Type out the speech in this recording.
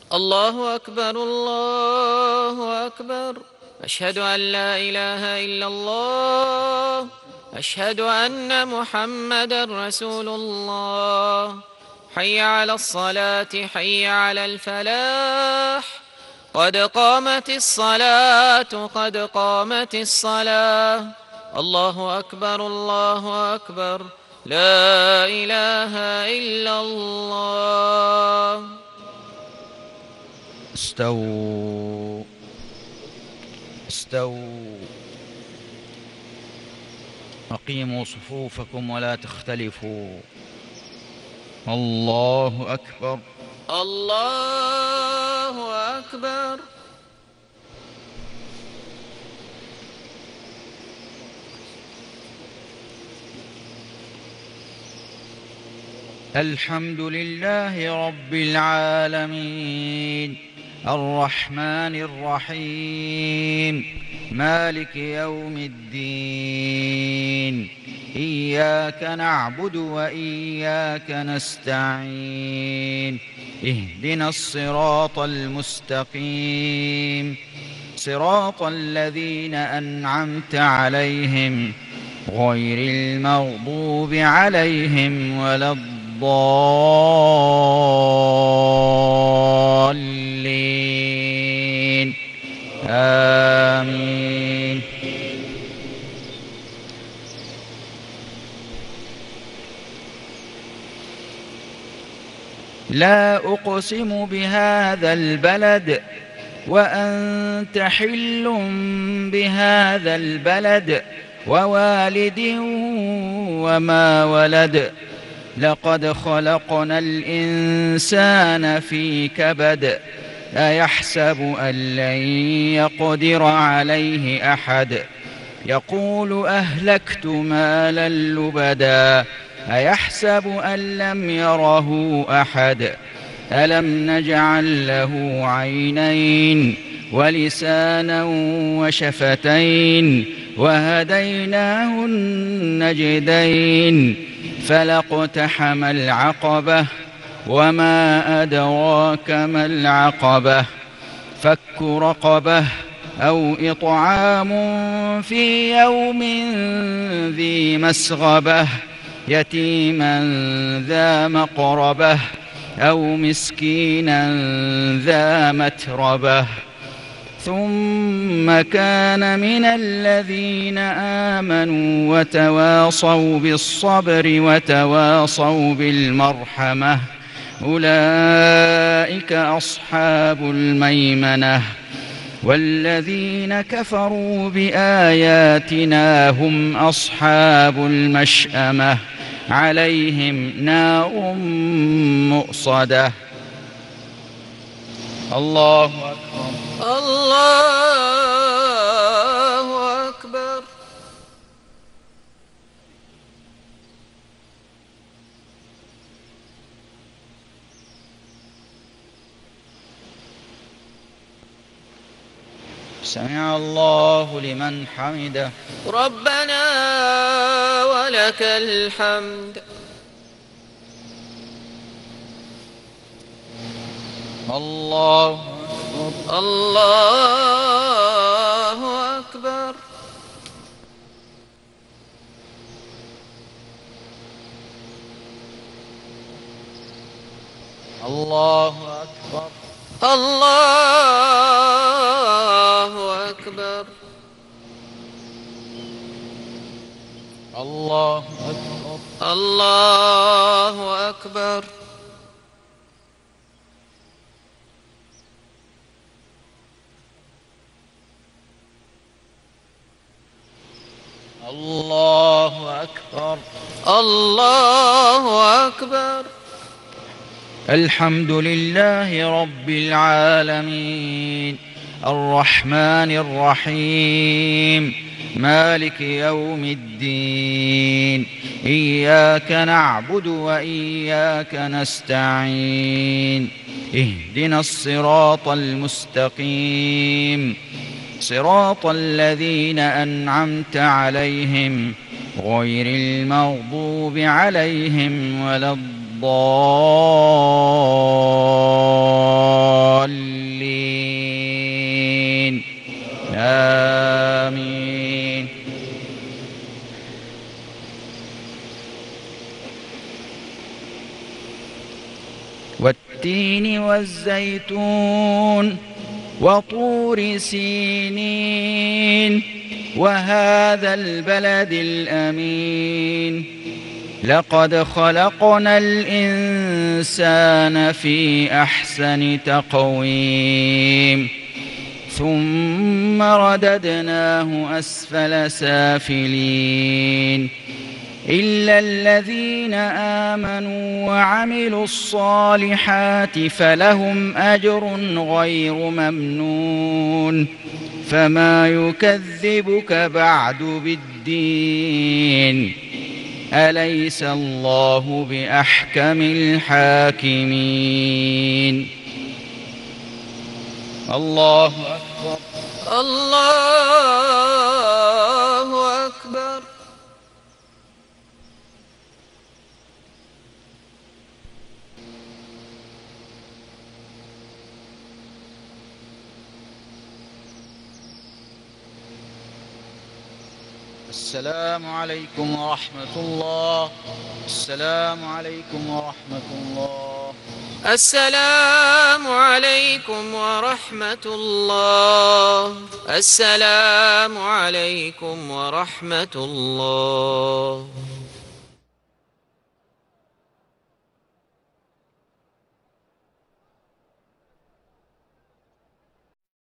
الله أكبر الله أكبر. أشهد أن لا إله إلا الله. أشهد أن محمدا رسول الله. حي على الصلاة حي على الفلاح. قد قامت الصلاة قد قامت الصلاة. الله أكبر الله أكبر. لا إله إلا الله. استووا استووا. أقيموا صفوفكم ولا تختلفوا. الله أكبر الله أكبر. الحمد لله رب العالمين الرحمن الرحيم مالك يوم الدين. إياك نعبد وإياك نستعين. اهدنا الصراط المستقيم صراط الذين أنعمت عليهم غير المغضوب عليهم ولا الضالين. آمين. لا أقسم بهذا البلد وأنت حل بهذا البلد ووالد وما ولد. لقد خلقنا الإنسان في كبد. أيحسب أن لن يقدر عليه أحد. يقول أهلكت مالا لبدا. أيحسب أن لم يره أحد. ألم نجعل له عينين ولسانا وشفتين وهديناه النجدين. فلاقتحم العقبة وما أدراك ما العقبة. فك رقبة أو إطعام في يوم ذي مسغبة يتيما ذا مقربة أو مسكينا ذا متربة. ثم كان من الذين آمنوا وتواصوا بالصبر وتواصوا بالمرحمة. أولئك أصحاب الميمنة. والذين كفروا بآياتنا هم أصحاب المشأمة. عليهم نار مؤصدة. الله أكبر الله أكبر. سمع الله لمن حمده. ربنا ولك الحمد. الله الله أكبر. الله أكبر الله أكبر. الله أكبر الله أكبر. الله أكبر الله أكبر. الحمد لله رب العالمين الرحمن الرحيم مالك يوم الدين. إياك نعبد وإياك نستعين. اهدنا الصراط المستقيم صراط الذين أنعمت عليهم غير المغضوب عليهم ولا الضالين. والتين والزيتون وطور سينين وهذا البلد الأمين لقد خلقنا الإنسان في أحسن تقويم ثم رددناه أسفل سافلين إلا الذين آمنوا وعملوا الصالحات فلهم أجر غير ممنون فما يكذبك بعد بالدين أليس الله بأحكم الحاكمين الله أكبر الله أكبر. السلام عليكم ورحمة الله. السلام عليكم ورحمة الله. السلام عليكم ورحمة الله. السلام عليكم ورحمة الله.